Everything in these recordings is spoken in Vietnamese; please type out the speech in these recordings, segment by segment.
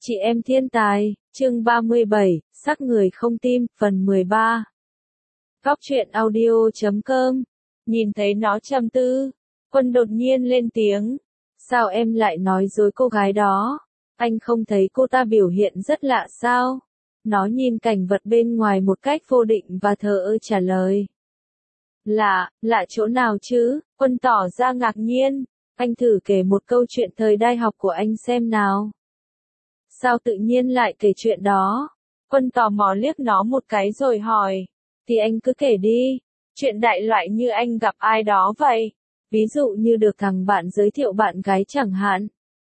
Chị em thiên tài, chương 37, sắc người không tim, phần 13. Góc truyện audio.com. Nhìn thấy nó trầm tư, Quân đột nhiên lên tiếng. Sao em lại nói dối cô gái đó? Anh không thấy cô ta biểu hiện rất lạ sao? Nó nhìn cảnh vật bên ngoài một cách vô định và thờ ơ trả lời. Lạ chỗ nào chứ? Quân tỏ ra ngạc nhiên. Anh thử kể một câu chuyện thời đại học của anh xem nào. Sao tự nhiên lại kể chuyện đó? Quân tò mò liếc nó một cái rồi hỏi. Thì anh cứ kể đi. Chuyện đại loại như anh gặp ai đó vậy. Ví dụ như được thằng bạn giới thiệu bạn gái chẳng hạn.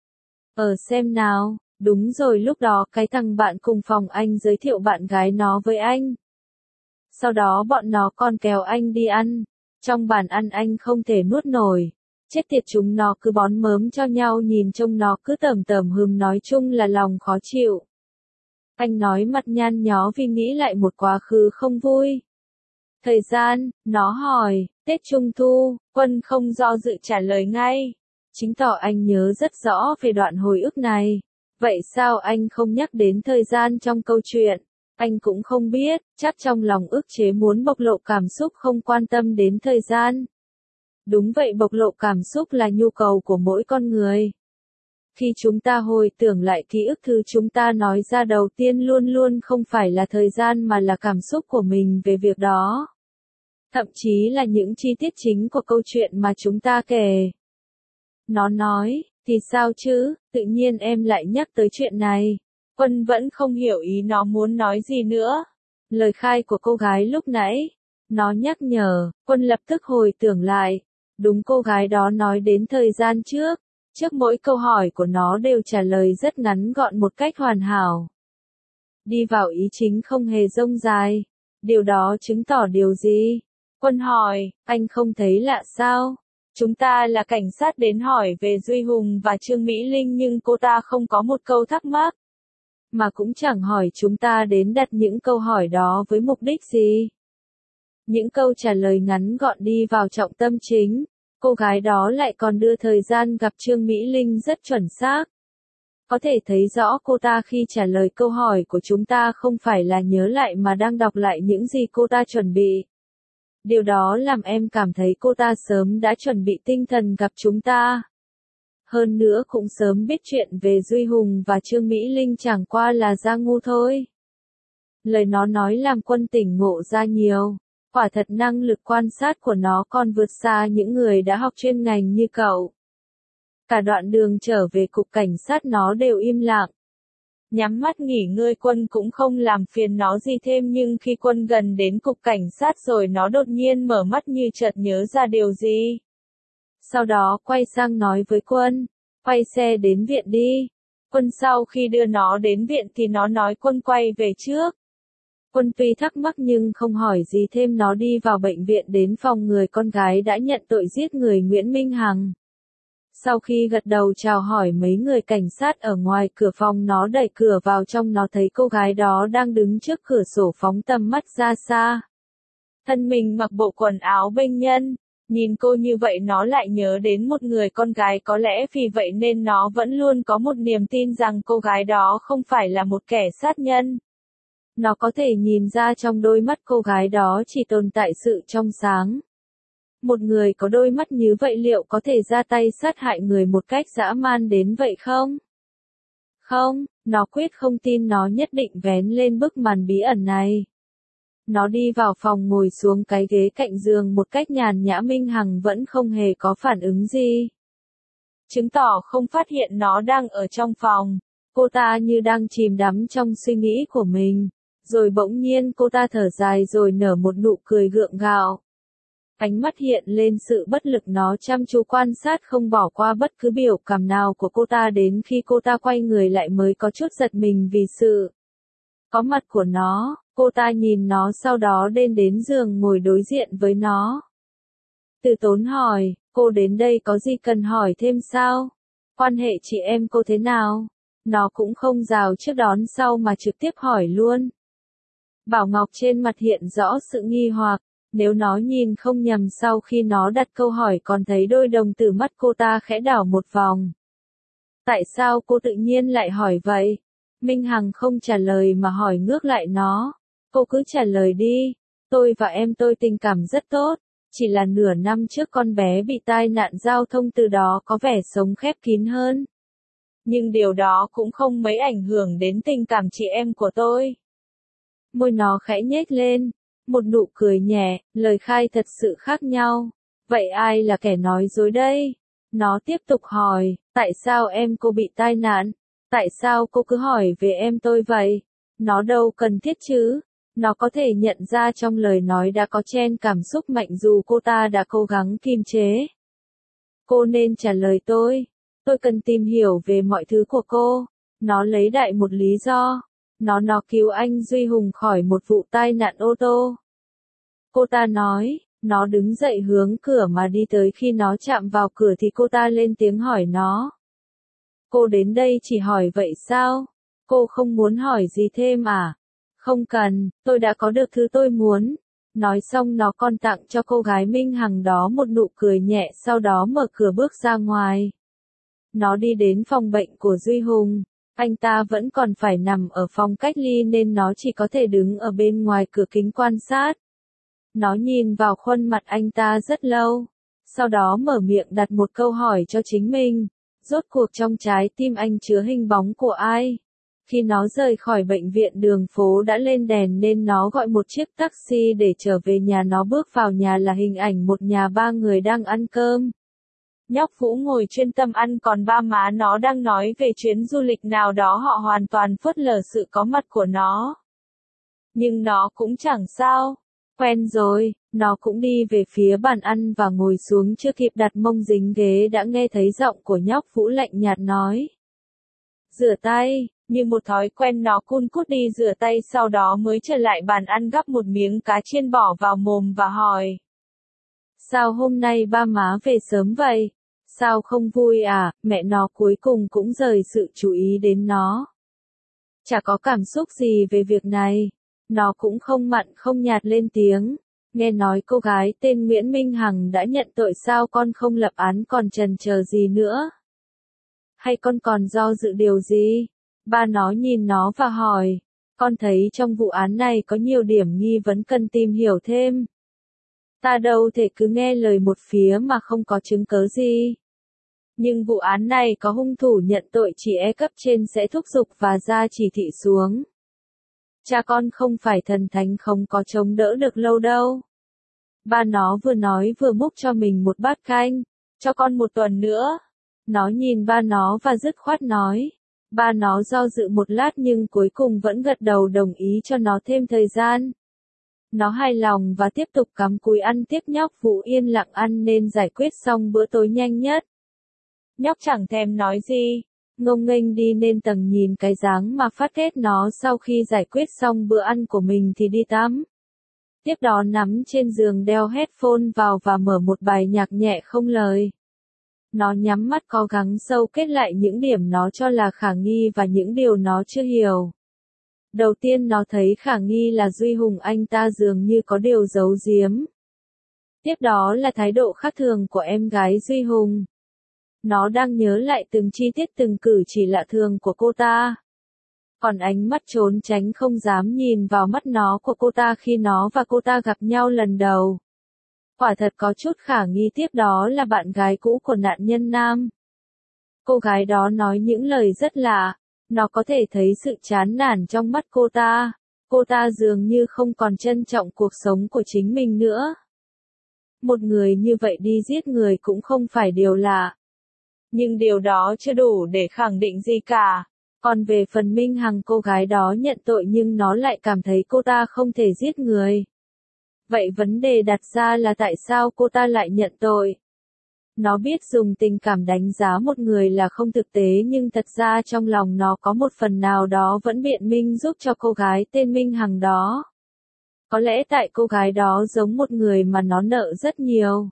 Xem nào. Đúng rồi, lúc đó cái thằng bạn cùng phòng anh giới thiệu bạn gái nó với anh. Sau đó bọn nó còn kéo anh đi ăn. Trong bàn ăn anh không thể nuốt nổi. Chết tiệt, chúng nó cứ bón mớm cho nhau, nhìn trông nó cứ tởm tởm hừm, nói chung là lòng khó chịu. Anh nói mặt nhăn nhó vì nghĩ lại một quá khứ không vui. Thời gian, nó hỏi, Tết Trung Thu, Quân không do dự trả lời ngay. Chứng tỏ anh nhớ rất rõ về đoạn hồi ức này. Vậy sao anh không nhắc đến thời gian trong câu chuyện? Anh cũng không biết, chắc trong lòng ức chế muốn bộc lộ cảm xúc không quan tâm đến thời gian. Đúng vậy, bộc lộ cảm xúc là nhu cầu của mỗi con người. Khi chúng ta hồi tưởng lại ký ức, thứ chúng ta nói ra đầu tiên luôn luôn không phải là thời gian mà là cảm xúc của mình về việc đó. Thậm chí là những chi tiết chính của câu chuyện mà chúng ta kể. Nó nói, thì sao chứ, tự nhiên em lại nhắc tới chuyện này. Quân vẫn không hiểu ý nó muốn nói gì nữa. Lời khai của cô gái lúc nãy. Nó nhắc nhở, Quân lập tức hồi tưởng lại. Đúng, cô gái đó nói đến thời gian trước. Trước mỗi câu hỏi của nó đều trả lời rất ngắn gọn một cách hoàn hảo. Đi vào ý chính, không hề rông dài. Điều đó chứng tỏ điều gì? Quân hỏi, anh không thấy lạ sao? Chúng ta là cảnh sát đến hỏi về Duy Hùng và Trương Mỹ Linh nhưng cô ta không có một câu thắc mắc. Mà cũng chẳng hỏi chúng ta đến đặt những câu hỏi đó với mục đích gì. Những câu trả lời ngắn gọn đi vào trọng tâm chính. Cô gái đó lại còn đưa thời gian gặp Trương Mỹ Linh rất chuẩn xác. Có thể thấy rõ cô ta khi trả lời câu hỏi của chúng ta không phải là nhớ lại mà đang đọc lại những gì cô ta chuẩn bị. Điều đó làm em cảm thấy cô ta sớm đã chuẩn bị tinh thần gặp chúng ta. Hơn nữa cũng sớm biết chuyện về Duy Hùng và Trương Mỹ Linh, chẳng qua là ra ngu thôi. Lời nó nói làm Quân tỉnh ngộ ra nhiều. Quả thật năng lực quan sát của nó còn vượt xa những người đã học chuyên ngành như cậu. Cả đoạn đường trở về cục cảnh sát nó đều im lặng. Nhắm mắt nghỉ ngơi, Quân cũng không làm phiền nó gì thêm, nhưng khi Quân gần đến cục cảnh sát rồi nó đột nhiên mở mắt như chợt nhớ ra điều gì. Sau đó quay sang nói với Quân, quay xe đến viện đi. Quân sau khi đưa nó đến viện thì nó nói Quân quay về trước. Quân tuy thắc mắc nhưng không hỏi gì thêm, nó đi vào bệnh viện đến phòng người con gái đã nhận tội giết người Nguyễn Minh Hằng. Sau khi gật đầu chào hỏi mấy người cảnh sát ở ngoài cửa phòng, nó đẩy cửa vào trong, nó thấy cô gái đó đang đứng trước cửa sổ phóng tầm mắt ra xa. Thân mình mặc bộ quần áo bệnh nhân, nhìn cô như vậy nó lại nhớ đến một người con gái, có lẽ vì vậy nên nó vẫn luôn có một niềm tin rằng cô gái đó không phải là một kẻ sát nhân. Nó có thể nhìn ra trong đôi mắt cô gái đó chỉ tồn tại sự trong sáng. Một người có đôi mắt như vậy liệu có thể ra tay sát hại người một cách dã man đến vậy không? Không, nó quyết không tin, nó nhất định vén lên bức màn bí ẩn này. Nó đi vào phòng ngồi xuống cái ghế cạnh giường một cách nhàn nhã. Minh Hằng vẫn không hề có phản ứng gì. Chứng tỏ không phát hiện nó đang ở trong phòng. Cô ta như đang chìm đắm trong suy nghĩ của mình. Rồi bỗng nhiên cô ta thở dài rồi nở một nụ cười gượng gạo. Ánh mắt hiện lên sự bất lực, nó chăm chú quan sát không bỏ qua bất cứ biểu cảm nào của cô ta, đến khi cô ta quay người lại mới có chút giật mình vì sự có mặt của nó. Cô ta nhìn nó sau đó đến giường ngồi đối diện với nó. Từ Tốn hỏi, cô đến đây có gì cần hỏi thêm sao? Quan hệ chị em cô thế nào? Nó cũng không rào trước đón sau mà trực tiếp hỏi luôn. Bảo Ngọc trên mặt hiện rõ sự nghi hoặc. Nếu nó nhìn không nhầm, sau khi nó đặt câu hỏi còn thấy đôi đồng tử mắt cô ta khẽ đảo một vòng. Tại sao cô tự nhiên lại hỏi vậy? Minh Hằng không trả lời mà hỏi ngược lại nó. Cô cứ trả lời đi. Tôi và em tôi tình cảm rất tốt. Chỉ là nửa năm trước con bé bị tai nạn giao thông, từ đó có vẻ sống khép kín hơn. Nhưng điều đó cũng không mấy ảnh hưởng đến tình cảm chị em của tôi. Môi nó khẽ nhếch lên. Một nụ cười nhẹ, lời khai thật sự khác nhau. Vậy ai là kẻ nói dối đây? Nó tiếp tục hỏi, tại sao em cô bị tai nạn? Tại sao cô cứ hỏi về em tôi vậy? Nó đâu cần thiết chứ. Nó có thể nhận ra trong lời nói đã có chen cảm xúc mạnh dù cô ta đã cố gắng kiềm chế. Cô nên trả lời tôi. Tôi cần tìm hiểu về mọi thứ của cô. Nó lấy đại một lý do. Nó cứu anh Duy Hùng khỏi một vụ tai nạn ô tô. Cô ta nói, nó đứng dậy hướng cửa mà đi tới, khi nó chạm vào cửa thì cô ta lên tiếng hỏi nó. Cô đến đây chỉ hỏi vậy sao? Cô không muốn hỏi gì thêm à? Không cần, tôi đã có được thứ tôi muốn. Nói xong nó còn tặng cho cô gái Minh Hằng đó một nụ cười nhẹ, sau đó mở cửa bước ra ngoài. Nó đi đến phòng bệnh của Duy Hùng. Anh ta vẫn còn phải nằm ở phòng cách ly nên nó chỉ có thể đứng ở bên ngoài cửa kính quan sát. Nó nhìn vào khuôn mặt anh ta rất lâu. Sau đó mở miệng đặt một câu hỏi cho chính mình. Rốt cuộc trong trái tim anh chứa hình bóng của ai? Khi nó rời khỏi bệnh viện, đường phố đã lên đèn nên nó gọi một chiếc taxi để trở về nhà. Nó bước vào nhà là hình ảnh một nhà ba người đang ăn cơm. Nhóc Vũ ngồi chuyên tâm ăn, còn ba má nó đang nói về chuyến du lịch nào đó. Họ hoàn toàn phớt lờ sự có mặt của nó. Nhưng nó cũng chẳng sao. Quen rồi, nó cũng đi về phía bàn ăn và ngồi xuống, chưa kịp đặt mông dính ghế đã nghe thấy giọng của nhóc Vũ lạnh nhạt nói. Rửa tay, như một thói quen nó cun cút đi rửa tay, sau đó mới trở lại bàn ăn gắp một miếng cá chiên bỏ vào mồm và hỏi. Sao hôm nay ba má về sớm vậy? Sao không vui à? Mẹ nó cuối cùng cũng rời sự chú ý đến nó. Chả có cảm xúc gì về việc này. Nó cũng không mặn không nhạt lên tiếng. Nghe nói cô gái tên Nguyễn Minh Hằng đã nhận tội, sao con không lập án còn chần chờ gì nữa? Hay con còn do dự điều gì? Ba nó nhìn nó và hỏi. Con thấy trong vụ án này có nhiều điểm nghi vấn cần tìm hiểu thêm. Ta đâu thể cứ nghe lời một phía mà không có chứng cớ gì. Nhưng vụ án này có hung thủ nhận tội, chỉ cấp trên sẽ thúc giục và ra chỉ thị xuống. Cha con không phải thần thánh, không có chống đỡ được lâu đâu. Ba nó vừa nói vừa múc cho mình một bát canh. Cho con một tuần nữa. Nó nhìn ba nó và dứt khoát nói. Ba nó do dự một lát nhưng cuối cùng vẫn gật đầu đồng ý cho nó thêm thời gian. Nó hài lòng và tiếp tục cắm cúi ăn tiếp. Nhóc Vũ yên lặng ăn nên giải quyết xong bữa tối nhanh nhất. Nhóc chẳng thèm nói gì. Ngông nghênh đi lên tầng, nhìn cái dáng mà phát ghét nó sau khi giải quyết xong bữa ăn của mình thì đi tắm. Tiếp đó nằm trên giường đeo headphone vào và mở một bài nhạc nhẹ không lời. Nó nhắm mắt cố gắng sâu kết lại những điểm nó cho là khả nghi và những điều nó chưa hiểu. Đầu tiên nó thấy khả nghi là Duy Hùng, anh ta dường như có điều giấu giếm. Tiếp đó là thái độ khác thường của em gái Duy Hùng. Nó đang nhớ lại từng chi tiết từng cử chỉ lạ thường của cô ta. Còn ánh mắt trốn tránh không dám nhìn vào mắt nó của cô ta khi nó và cô ta gặp nhau lần đầu. Quả thật có chút khả nghi. Tiếp đó là bạn gái cũ của nạn nhân nam. Cô gái đó nói những lời rất lạ. Nó có thể thấy sự chán nản trong mắt cô ta. Cô ta dường như không còn trân trọng cuộc sống của chính mình nữa. Một người như vậy đi giết người cũng không phải điều lạ. Nhưng điều đó chưa đủ để khẳng định gì cả. Còn về phần Minh Hằng, cô gái đó nhận tội nhưng nó lại cảm thấy cô ta không thể giết người. Vậy vấn đề đặt ra là tại sao cô ta lại nhận tội? Nó biết dùng tình cảm đánh giá một người là không thực tế, nhưng thật ra trong lòng nó có một phần nào đó vẫn biện minh giúp cho cô gái tên Minh Hằng đó. Có lẽ tại cô gái đó giống một người mà nó nợ rất nhiều.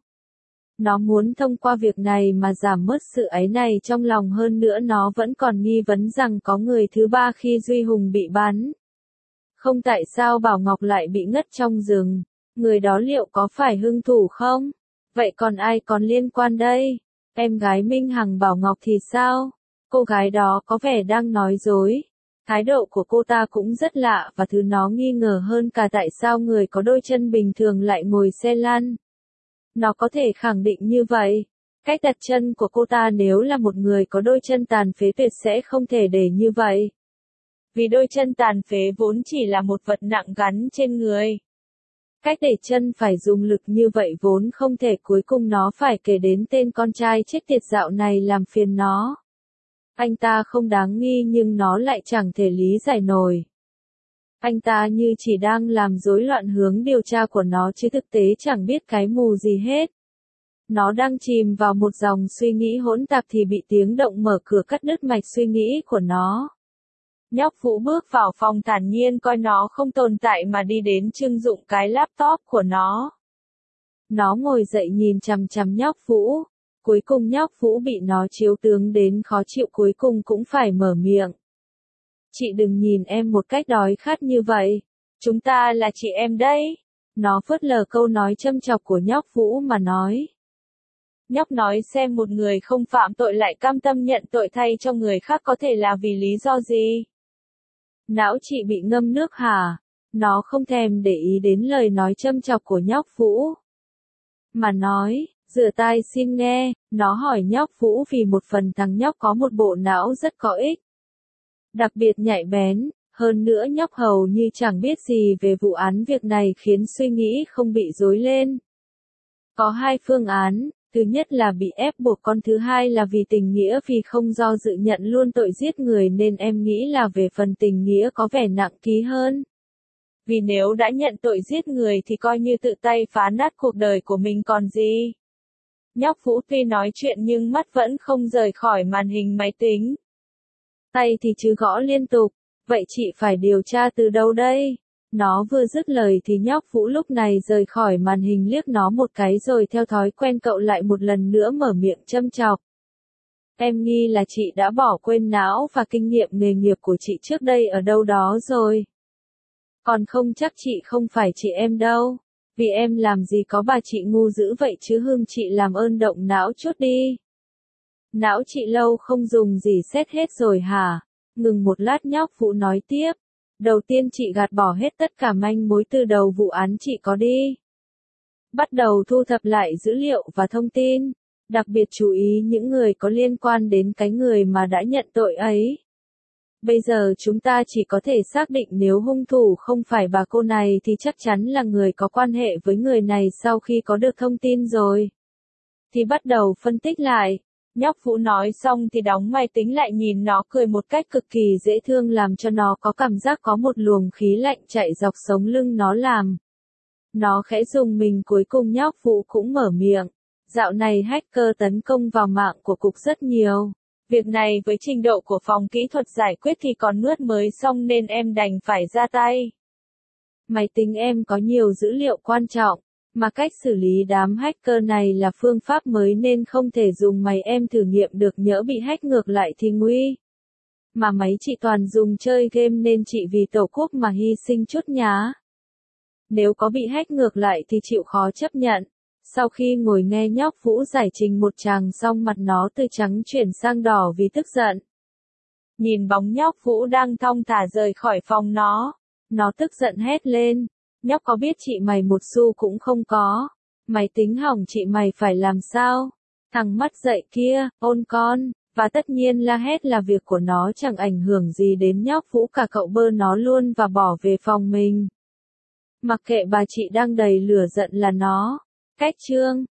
Nó muốn thông qua việc này mà giảm bớt sự áy này trong lòng, hơn nữa nó vẫn còn nghi vấn rằng có người thứ ba khi Duy Hùng bị bắn. Không, tại sao Bảo Ngọc lại bị ngất trong rừng? Người đó liệu có phải hung thủ không? Vậy còn ai còn liên quan đây? Em gái Minh Hằng Bảo Ngọc thì sao? Cô gái đó có vẻ đang nói dối. Thái độ của cô ta cũng rất lạ và thứ nó nghi ngờ hơn cả tại sao người có đôi chân bình thường lại ngồi xe lăn. Nó có thể khẳng định như vậy. Cách đặt chân của cô ta nếu là một người có đôi chân tàn phế tuyệt sẽ không thể để như vậy. Vì đôi chân tàn phế vốn chỉ là một vật nặng gắn trên người. Cách để chân phải dùng lực như vậy vốn không thể, cuối cùng nó phải kể đến tên con trai chết tiệt dạo này làm phiền nó. Anh ta không đáng nghi nhưng nó lại chẳng thể lý giải nổi. Anh ta như chỉ đang làm rối loạn hướng điều tra của nó chứ thực tế chẳng biết cái mù gì hết. Nó đang chìm vào một dòng suy nghĩ hỗn tạp thì bị tiếng động mở cửa cắt đứt mạch suy nghĩ của nó. Nhóc Vũ bước vào phòng thản nhiên coi nó không tồn tại mà đi đến trưng dụng cái laptop của nó. Nó ngồi dậy nhìn chằm chằm nhóc Vũ. Cuối cùng nhóc Vũ bị nó chiếu tướng đến khó chịu, cuối cùng cũng phải mở miệng. Chị đừng nhìn em một cách đói khát như vậy. Chúng ta là chị em đấy. Nó phớt lờ câu nói châm chọc của nhóc Vũ mà nói. Nhóc nói xem một người không phạm tội lại cam tâm nhận tội thay cho người khác có thể là vì lý do gì? Não chị bị ngâm nước hả? Nó không thèm để ý đến lời nói châm chọc của nhóc Vũ. Mà nói, rửa tai xin nghe, nó hỏi nhóc Vũ vì một phần thằng nhóc có một bộ não rất có ích. Đặc biệt nhạy bén, hơn nữa nhóc hầu như chẳng biết gì về vụ án, việc này khiến suy nghĩ không bị rối lên. Có hai phương án, thứ nhất là bị ép buộc, con thứ hai là vì tình nghĩa, vì không do dự nhận luôn tội giết người nên em nghĩ là về phần tình nghĩa có vẻ nặng ký hơn. Vì nếu đã nhận tội giết người thì coi như tự tay phá nát cuộc đời của mình còn gì. Nhóc Vũ tuy nói chuyện nhưng mắt vẫn không rời khỏi màn hình máy tính. Tay thì chứ gõ liên tục, vậy chị phải điều tra từ đâu đây? Nó vừa dứt lời thì nhóc Vũ lúc này rời khỏi màn hình liếc nó một cái rồi theo thói quen cậu lại một lần nữa mở miệng châm chọc. Em nghi là chị đã bỏ quên não và kinh nghiệm nghề nghiệp của chị trước đây ở đâu đó rồi. Còn không chắc chị không phải chị em đâu. Vì em làm gì có bà chị ngu dữ vậy chứ, Hương chị làm ơn động não chút đi. Não chị lâu không dùng gì xét hết rồi hả? Ngừng một lát nhóc Vũ nói tiếp. Đầu tiên chị gạt bỏ hết tất cả manh mối từ đầu vụ án chị có đi. Bắt đầu thu thập lại dữ liệu và thông tin. Đặc biệt chú ý những người có liên quan đến cái người mà đã nhận tội ấy. Bây giờ chúng ta chỉ có thể xác định nếu hung thủ không phải bà cô này thì chắc chắn là người có quan hệ với người này. Sau khi có được thông tin rồi thì bắt đầu phân tích lại. Nhóc Vũ nói xong thì đóng máy tính lại, nhìn nó cười một cách cực kỳ dễ thương làm cho nó có cảm giác có một luồng khí lạnh chạy dọc sống lưng nó làm. Nó khẽ rùng mình, cuối cùng nhóc Vũ cũng mở miệng. Dạo này hacker tấn công vào mạng của cục rất nhiều. Việc này với trình độ của phòng kỹ thuật giải quyết thì còn nuốt mới xong nên em đành phải ra tay. Máy tính em có nhiều dữ liệu quan trọng. Mà cách xử lý đám hacker này là phương pháp mới nên không thể dùng máy em thử nghiệm được, nhỡ bị hack ngược lại thì nguy. Mà máy chị toàn dùng chơi game nên chị vì tổ quốc mà hy sinh chút nhá. Nếu có bị hack ngược lại thì chịu khó chấp nhận. Sau khi ngồi nghe nhóc Vũ giải trình một tràng xong, mặt nó từ trắng chuyển sang đỏ vì tức giận. Nhìn bóng nhóc Vũ đang thong thả rời khỏi phòng nó tức giận hét lên. Nhóc có biết chị mày một xu cũng không có. Máy tính hỏng chị mày phải làm sao? Thằng mắt dậy kia, ôn con. Và tất nhiên la hét là việc của nó, chẳng ảnh hưởng gì đến nhóc Vũ cả, cậu bơ nó luôn và bỏ về phòng mình. Mặc kệ bà chị đang đầy lửa giận là nó. Cách chương